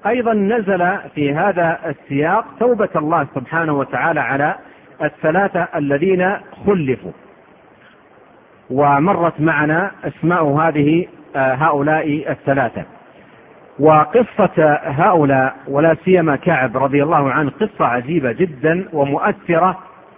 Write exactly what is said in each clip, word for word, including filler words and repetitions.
أيضا نزل في هذا السياق توبة الله سبحانه وتعالى على الثلاثة الذين خلفوا، ومرت معنا أسماء هذه هؤلاء الثلاثة. وقصة هؤلاء ولا سيما كعب رضي الله عنه قصة عجيبة جدا ومؤثرة.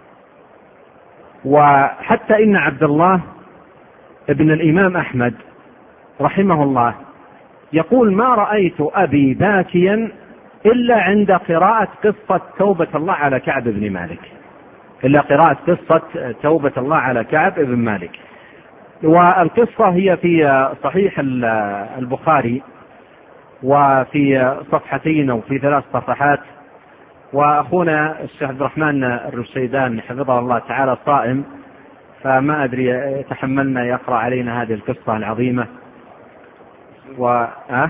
وحتى إن عبد الله ابن الإمام أحمد رحمه الله يقول: ما رأيت أبي باكيا إلا عند قراءة قصة توبة الله على كعب بن مالك، إلا قراءة قصة توبة الله على كعب بن مالك. والقصة هي في صحيح البخاري وفي صفحتين أو في ثلاث صفحات. وأخونا الشيخ عبد الرحمن الرشيدان حفظه الله تعالى صائم، فما أدري تحملنا يقرأ علينا هذه القصة العظيمة. و أه؟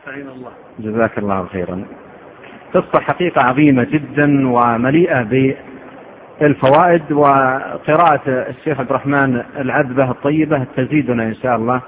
جزاك الله خيرا. قصة حقيقة عظيمة جدا ومليئة بالفوائد، وقراءة الشيخ عبد الرحمن العذبة الطيبة تزيدنا إن شاء الله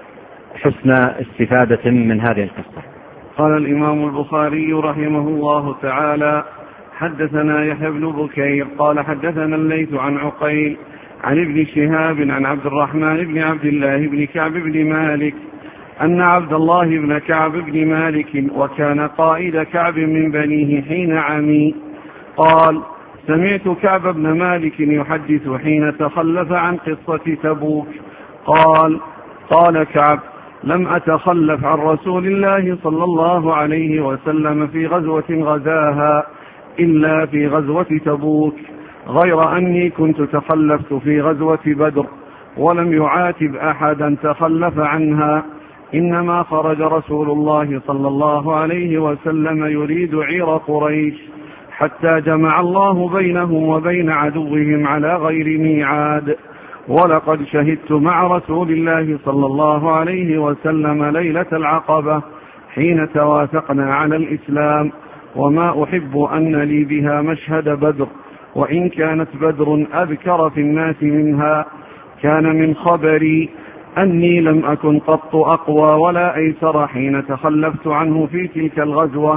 حسن استفادة من هذه القصة. قال الإمام البخاري رحمه الله تعالى: حدثنا يحيى بن بكير قال حدثنا الليث عن عقيل عن ابن شهاب عن عبد الرحمن بن عبد الله بن كعب بن مالك أن عبد الله بن كعب بن مالك وكان قائد كعب من بنيه حين عمي قال: سمعت كعب بن مالك يحدث حين تخلف عن قصة تبوك قال: قال كعب: لم أتخلف عن رسول الله صلى الله عليه وسلم في غزوة غزاها إلا في غزوة تبوك، غير أني كنت تخلفت في غزوة بدر ولم يعاتب أحدا تخلف عنها، إنما خرج رسول الله صلى الله عليه وسلم يريد عير قريش حتى جمع الله بينهم وبين عدوهم على غير ميعاد. ولقد شهدت مع رسول الله صلى الله عليه وسلم ليلة العقبة حين توافقنا على الإسلام، وما أحب أن لي بها مشهد بدر، وإن كانت بدر أبكر في الناس منها. كان من خبري أني لم أكن قط أقوى ولا أيسر حين تخلفت عنه في تلك الغزوة،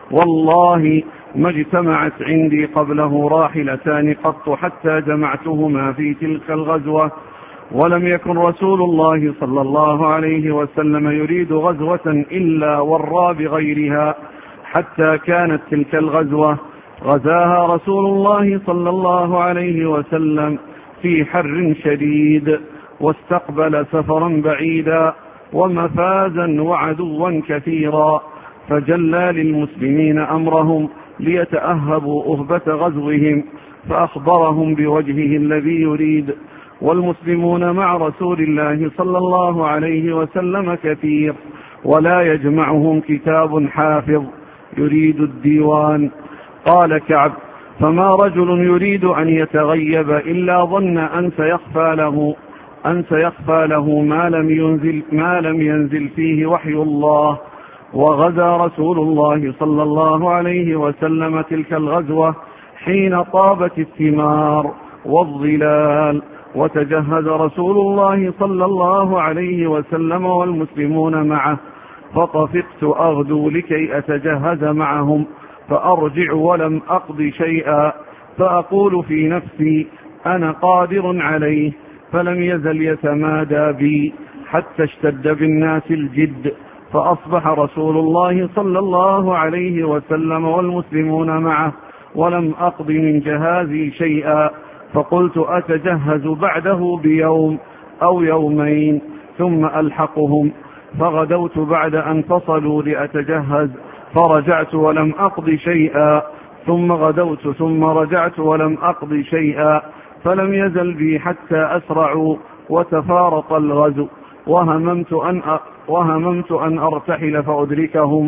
والله ما اجتمعت عندي قبله راحلتان قط حتى جمعتهما في تلك الغزوة، ولم يكن رسول الله صلى الله عليه وسلم يريد غزوة إلا ورى بغيرها، حتى كانت تلك الغزوة غزاها رسول الله صلى الله عليه وسلم في حر شديد، واستقبل سفرا بعيدا ومفازا وعدوا كثيرا، فجلى للمسلمين أمرهم ليتأهبوا أهبة غزوهم، فأخبرهم بوجهه الذي يريد. والمسلمون مع رسول الله صلى الله عليه وسلم كثير، ولا يجمعهم كتاب حافظ يريد الديوان. قال كعب: فما رجل يريد أن يتغيب إلا ظن أن سيخفى له أن سيخفى له ما لم ينزل, ما لم ينزل فيه وحي الله. وغزا رسول الله صلى الله عليه وسلم تلك الغزوة حين طابت الثمار والظلال، وتجهز رسول الله صلى الله عليه وسلم والمسلمون معه، فطفقت أغدو لكي أتجهز معهم فأرجع ولم أقض شيئا، فأقول في نفسي أنا قادر عليه، فلم يزل يتمادى بي حتى اشتد بالناس الجد، فأصبح رسول الله صلى الله عليه وسلم والمسلمون معه ولم أقض من جهازي شيئا، فقلت أتجهز بعده بيوم أو يومين ثم ألحقهم، فغدوت بعد أن فصلوا لأتجهز، فرجعت ولم أقض شيئا، ثم غدوت ثم رجعت ولم أقض شيئا، فلم يزل بي حتى أسرعوا وتفارق الغزو، وهممت أن وهممت أن أرتحل فأدركهم،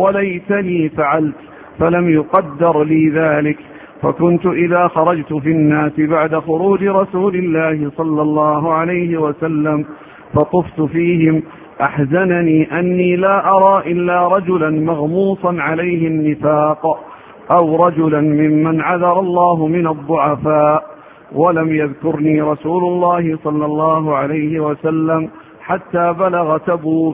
وليتني فعلت، فلم يقدر لي ذلك، فكنت إذا خرجت في الناس بعد خروج رسول الله صلى الله عليه وسلم فطفت فيهم أحزنني أني لا أرى إلا رجلا مغموصا عليه النفاق، أو رجلا ممن عذر الله من الضعفاء، ولم يذكرني رسول الله صلى الله عليه وسلم حتى بلغ تبوك،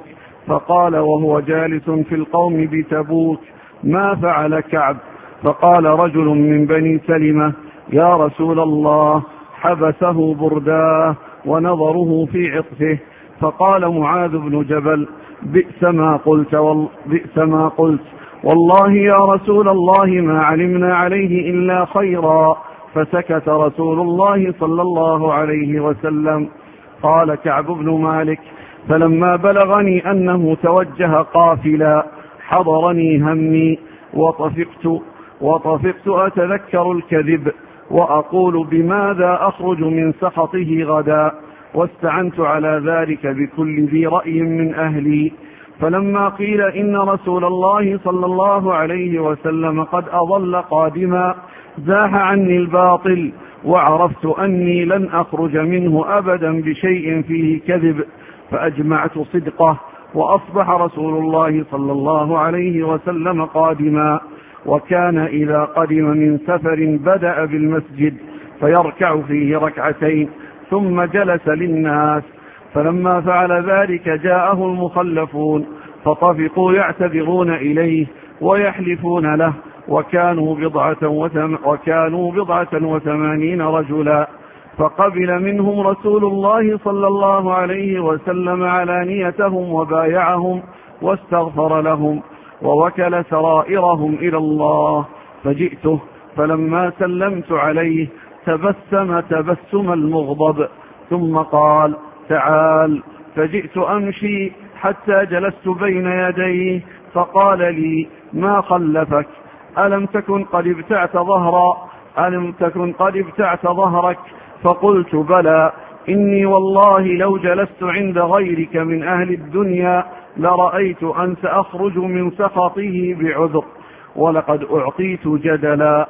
فقال وهو جالس في القوم بتبوك: ما فعل كعب؟ فقال رجل من بني سلمة: يا رسول الله، حبسه برداه ونظره في عطفه. فقال معاذ بن جبل: بئس ما قلت, وال... بئس ما قلت والله يا رسول الله ما علمنا عليه إلا خيرا. فسكت رسول الله صلى الله عليه وسلم. قال كعب بن مالك: فلما بلغني أنه توجه قافلا حضرني همي وطفقت, وطفقت أتذكر الكذب وأقول بماذا أخرج من سخطه غدا، واستعنت على ذلك بكل ذي رأي من أهلي. فلما قيل إن رسول الله صلى الله عليه وسلم قد أضل قادما زاح عني الباطل، وعرفت أني لن أخرج منه أبدا بشيء فيه كذب، فأجمعت صدقه. وأصبح رسول الله صلى الله عليه وسلم قادما، وكان إذا قدم من سفر بدأ بالمسجد فيركع فيه ركعتين ثم جلس للناس. فلما فعل ذلك جاءه المخلفون فطفقوا يعتذرون إليه ويحلفون له، وكانوا بضعة, وثم وكانوا بضعة وثمانين رجلا. فقبل منهم رسول الله صلى الله عليه وسلم علانيتهم وبايعهم واستغفر لهم ووكل سرائرهم إلى الله. فجئته فلما سلمت عليه تبسم تبسم المغضب ثم قال: تعال. فجئت أمشي حتى جلست بين يديه فقال لي: ما خلفك؟ ألم تكن قد ابتعت ظهرا ألم تكن قد ابتعت ظهرك؟ فقلت: بلى، إني والله لو جلست عند غيرك من أهل الدنيا لرأيت أن سأخرج من سخطه بعذر، ولقد أعطيت جدلا،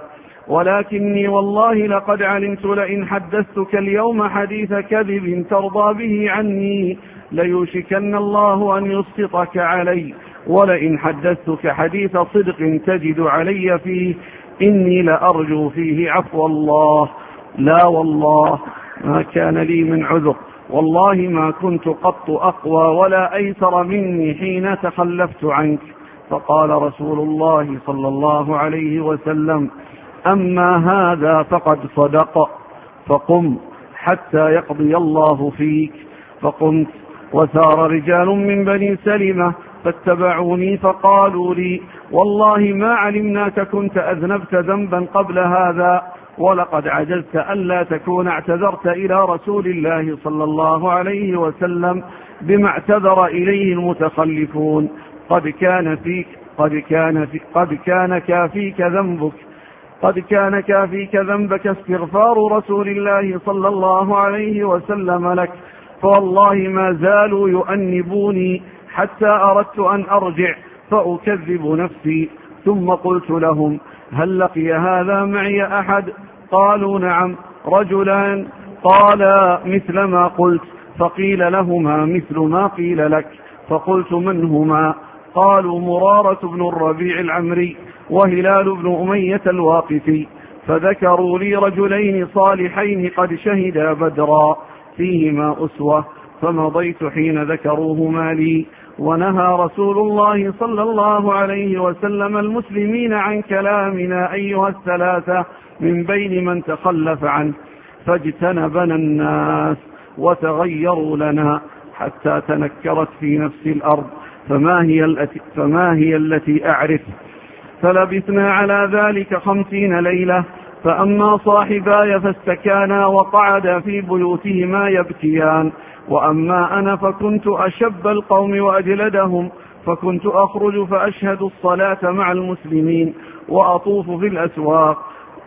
ولكني والله لقد علمت لئن حدثتك اليوم حديث كذب ترضى به عني ليوشكن الله أن يسقطك علي، ولئن حدثتك حديث صدق تجد علي فيه إني لأرجو فيه عفو الله. لا والله ما كان لي من عذر، والله ما كنت قط أقوى ولا أيسر مني حين تخلفت عنك. فقال رسول الله صلى الله عليه وسلم: أما هذا فقد صدق، فقم حتى يقضي الله فيك. فقمت وسار رجال من بني سلمة فاتبعوني فقالوا لي: والله ما علمناك كنت أذنبت ذنبا قبل هذا، ولقد عجزت ألا تكون اعتذرت إلى رسول الله صلى الله عليه وسلم بما اعتذر إليه المتخلفون. قد كان فيك قد كان في قد كان كافيك ذنبك قد كان كافيك ذنبك استغفار رسول الله صلى الله عليه وسلم لك، فوالله ما زالوا يؤنبوني حتى أردت أن أرجع فأكذب نفسي. ثم قلت لهم: هل لقي هذا معي أحد؟ قالوا: نعم، رجلان. قال: مثل ما قلت. فقيل لهما مثل ما قيل لك. فقلت: من هما؟ قالوا: مرارة بن الربيع العمري وهلال بن أمية الواقفي. فذكروا لي رجلين صالحين قد شهدا بدرا فيهما أسوة، فمضيت حين ذكروهما لي. ونهى رسول الله صلى الله عليه وسلم المسلمين عن كلامنا أيها الثلاثة من بين من تخلف عنه، فاجتنبنا الناس وتغيروا لنا حتى تنكرت في نفس الأرض، فما هي التي, فما هي التي أعرف. فلبثنا على ذلك خمسين ليلة. فأما صاحباي فاستكانا وقعدا في بيوتهما يبكيان، وأما أنا فكنت أشب القوم وأجلدهم، فكنت أخرج فأشهد الصلاة مع المسلمين وأطوف في الأسواق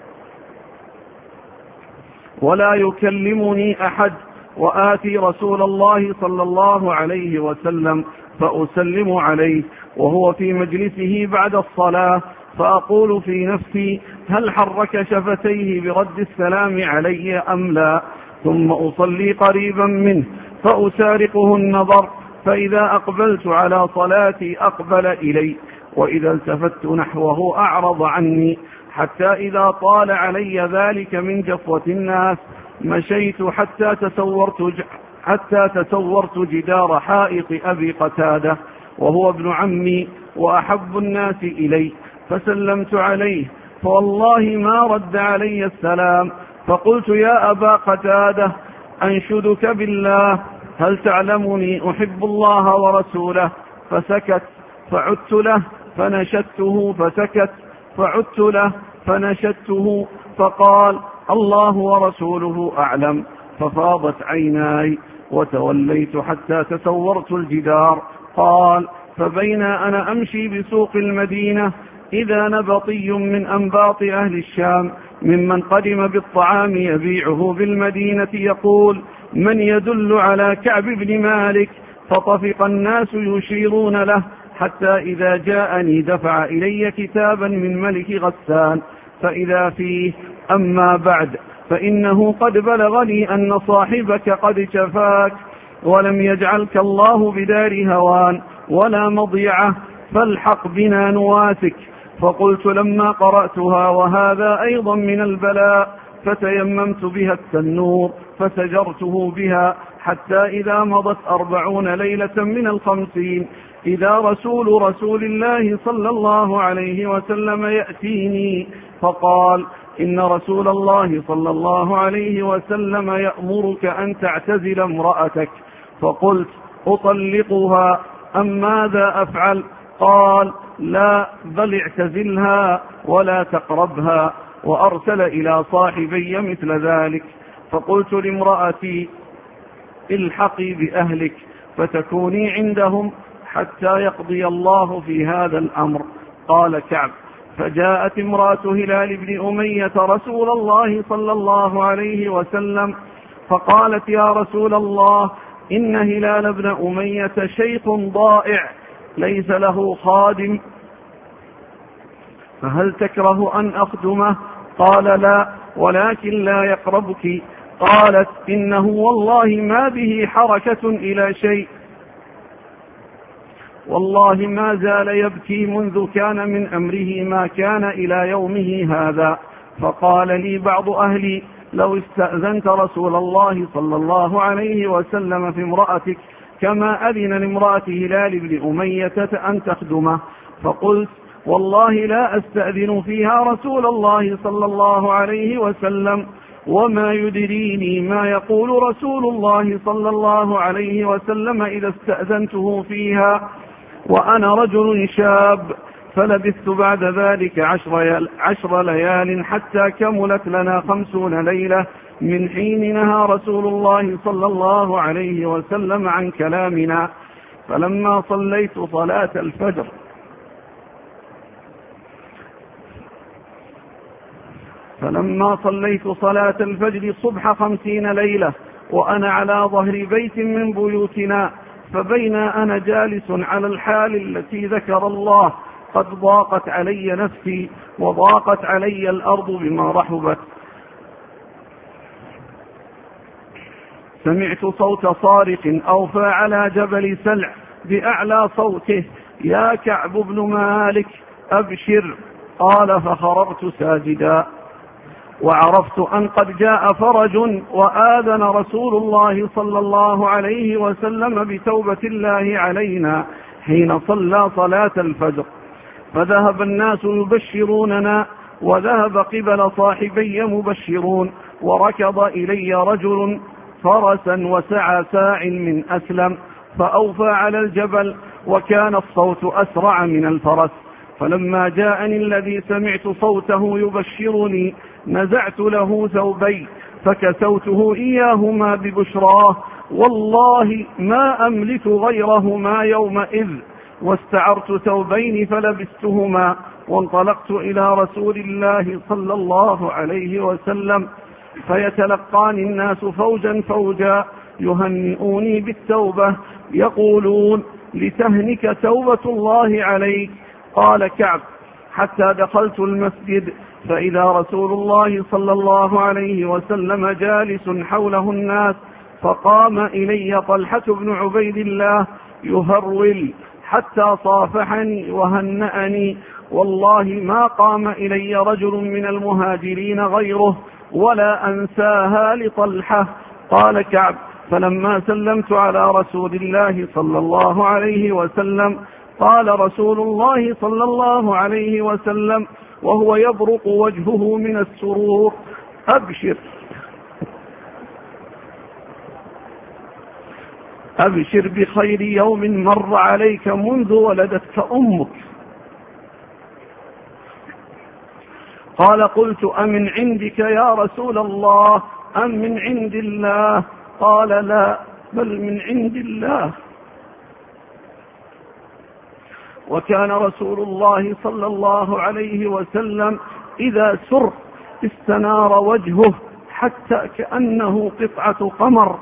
ولا يكلمني أحد، وآتي رسول الله صلى الله عليه وسلم فأسلم عليه وهو في مجلسه بعد الصلاة، فأقول في نفسي: هل حرك شفتيه برد السلام علي أم لا؟ ثم أصلي قريبا منه فأسارقه النظر، فإذا أقبلت على صلاتي أقبل إلي، وإذا التفت نحوه أعرض عني، حتى إذا طال علي ذلك من جفوة الناس مشيت حتى تسورت, حتى تسورت جدار حائط أبي قتادة، وهو ابن عمي وأحب الناس إلي، فسلمت عليه فوالله ما رد علي السلام، فقلت يا أبا قتادة أنشدك بالله هل تعلمني أحب الله ورسوله؟ فسكت، فعدت له فنشدته فسكت، فعدت له فنشدته فقال الله ورسوله أعلم، ففاضت عيناي وتوليت حتى تسورت الجدار. قال فبين أنا أمشي بسوق المدينة إذا نبطي من أنباط أهل الشام ممن قدم بالطعام يبيعه بالمدينة يقول من يدل على كعب بن مالك؟ فطفق الناس يشيرون له حتى إذا جاءني دفع إلي كتابا من ملك غسان فإذا فيه أما بعد فإنه قد بلغني أن صاحبك قد شفاك ولم يجعلك الله بدار هوان ولا مضيعة، فالحق بنا نواسك. فقلت لما قرأتها وهذا أيضا من البلاء فتيممت بها التنور فسجرته بها حتى إذا مضت أربعون ليلة من الخمسين إذا رسول رسول الله صلى الله عليه وسلم يأتيني فقال إن رسول الله صلى الله عليه وسلم يأمرك أن تعتزل امرأتك. فقلت أطلقها أم ماذا أفعل؟ قال لا بل اعتزلها ولا تقربها، وأرسل إلى صاحبي مثل ذلك. فقلت لامرأتي الحقي بأهلك فتكوني عندهم حتى يقضي الله في هذا الأمر. قال كعب فجاءت امرأة هلال بن أمية رسول الله صلى الله عليه وسلم فقالت يا رسول الله إن هلال بن أمية شيخ ضائع ليس له خادم فهل تكره أن أخدمه؟ قال لا ولكن لا يقربك. قالت إنه والله ما به حركة إلى شيء، والله ما زال يبكي منذ كان من أمره ما كان إلى يومه هذا. فقال لي بعض أهلي لو استأذنت رسول الله صلى الله عليه وسلم في امرأتك كما أذن لامرأة هلال بن أمية أن تخدمه. فقلت والله لا أستأذن فيها رسول الله صلى الله عليه وسلم، وما يدريني ما يقول رسول الله صلى الله عليه وسلم إذا استأذنته فيها وأنا رجل شاب. فلبثت بعد ذلك عشر, عشر ليال حتى كملت لنا خمسون ليلة من حين نهى رسول الله صلى الله عليه وسلم عن كلامنا. فلما صليت صلاة الفجر فلما صليت صلاة الفجر صبح خمسين ليلة وأنا على ظهر بيت من بيوتنا، فبين أنا جالس على الحال التي ذكر الله قد ضاقت علي نفسي وضاقت علي الأرض بما رحبت، سمعت صوت صارخ أوفى على جبل سلع بأعلى صوته يا كعب بن مالك أبشر. قال فخررت ساجدا وعرفت أن قد جاء فرج وآذن رسول الله صلى الله عليه وسلم بتوبة الله علينا حين صلى صلاة الفجر. فذهب الناس يبشروننا وذهب قبل صاحبي مبشرون، وركض إلي رجل فرسا وسعى ساع من أسلم فأوفى على الجبل وكان الصوت أسرع من الفرس. فلما جاءني الذي سمعت صوته يبشرني نزعت له ثوبي فكسوته إياهما ببشراه، والله ما أملك غيرهما يومئذ، واستعرت ثوبين فلبستهما وانطلقت إلى رسول الله صلى الله عليه وسلم فيتلقاني الناس فوجا فوجا يهنئوني بالتوبة يقولون لتهنك توبة الله عليك. قال كعب حتى دخلت المسجد فإذا رسول الله صلى الله عليه وسلم جالس حوله الناس، فقام إلي طلحة بن عبيد الله يهرول حتى صافحني وهنأني، والله ما قام إلي رجل من المهاجرين غيره ولا أنساها لطلحة. قال كعب فلما سلمت على رسول الله صلى الله عليه وسلم قال رسول الله صلى الله عليه وسلم وهو يبرق وجهه من السرور: أبشر أبشر بخير يوم مر عليك منذ ولدتك أمك. قال: قلت: أمن عندك يا رسول الله أم من عند الله؟ قال: لا، بل من عند الله. وكان رسول الله صلى الله عليه وسلم إذا سر استنار وجهه حتى كأنه قطعة قمر.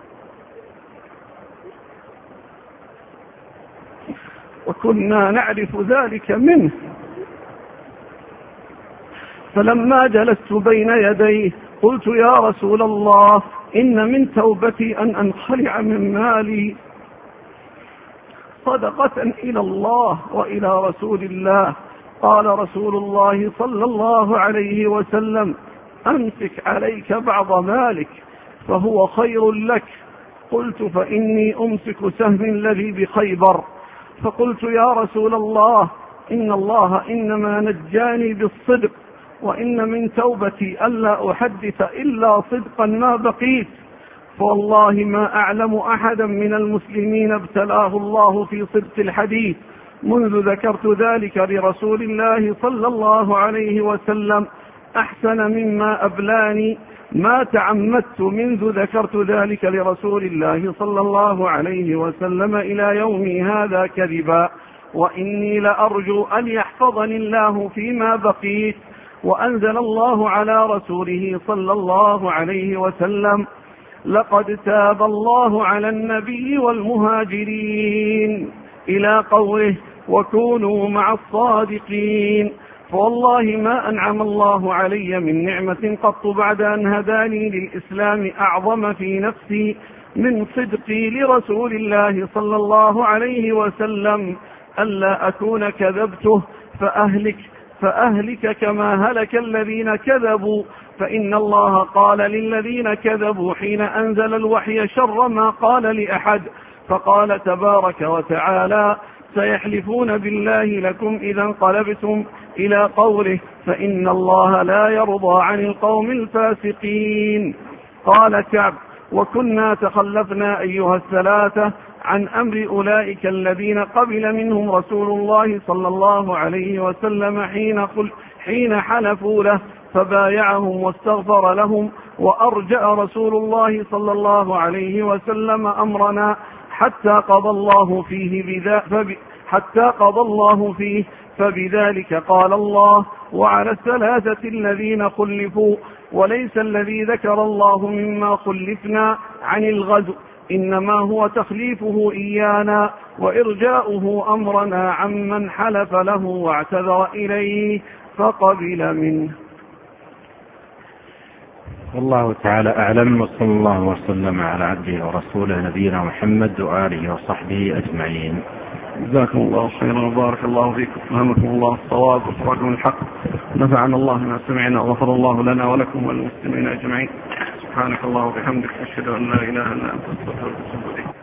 وكنا نعرف ذلك منه. فلما جلست بين يديه قلت: يا رسول الله، إن من توبتي أن أنخلع من مالي صدقة إلى الله وإلى رسول الله. قال رسول الله صلى الله عليه وسلم: أمسك عليك بعض مالك فهو خير لك. قلت: فإني أمسك سهم الذي بخيبر. فقلت: يا رسول الله، إن الله إنما نجاني بالصدق، وإن من توبتي ألا أحدث إلا صدقا ما بقيت. فوالله ما أعلم أحدا من المسلمين ابتلاه الله في صدق الحديث منذ ذكرت ذلك لرسول الله صلى الله عليه وسلم أحسن مما أبلاني. ما تعمدت منذ ذكرت ذلك لرسول الله صلى الله عليه وسلم إلى يومي هذا كذبا، وإني لأرجو أن يحفظني الله فيما بقيت. وأنزل الله على رسوله صلى الله عليه وسلم: لقد تاب الله على النبي والمهاجرين، إلى قوله: وكونوا مع الصادقين. فوالله ما أنعم الله علي من نعمة قط بعد أن هداني للإسلام أعظم في نفسي من صدقي لرسول الله صلى الله عليه وسلم، ألا أكون كذبته فأهلك فأهلك كما هلك الذين كذبوا. فإن الله قال للذين كذبوا حين أنزل الوحي شر ما قال لأحد، فقال تبارك وتعالى: سيحلفون بالله لكم إذا انقلبتم، إلى قوله: فإن الله لا يرضى عن القوم الفاسقين. قال كعب: وكنا تخلفنا أيها الثلاثة عن أمر أولئك الذين قبل منهم رسول الله صلى الله عليه وسلم حين, حين حلفوا له فبايعهم واستغفر لهم، وأرجأ رسول الله صلى الله عليه وسلم أمرنا حتى قضى الله فيه بذا فب حتى قضى الله فيه فبذلك قال الله: وعلى الثلاثة الذين خلفوا. وليس الذي ذكر الله مما خلفنا عن الغزو، إنما هو تخليفه إيانا وإرجاؤه أمرنا عمن حلف له واعتذر إليه فقبل منه. والله تعالى أعلم، وصلى الله وسلم على عبده ورسوله نبينا محمد وآله وصحبه أجمعين. جزاكم الله خيرا وبارك الله فيكم، فهمكم الله الصواب وفرجكم الحق، نفعنا الله ما سمعنا وغفر الله لنا ولكم وللمسلمين أجمعين. سبحانك الله وبحمدك، أشهد أن لا إله إلا أنت، أستغفرك وأتوب إليك.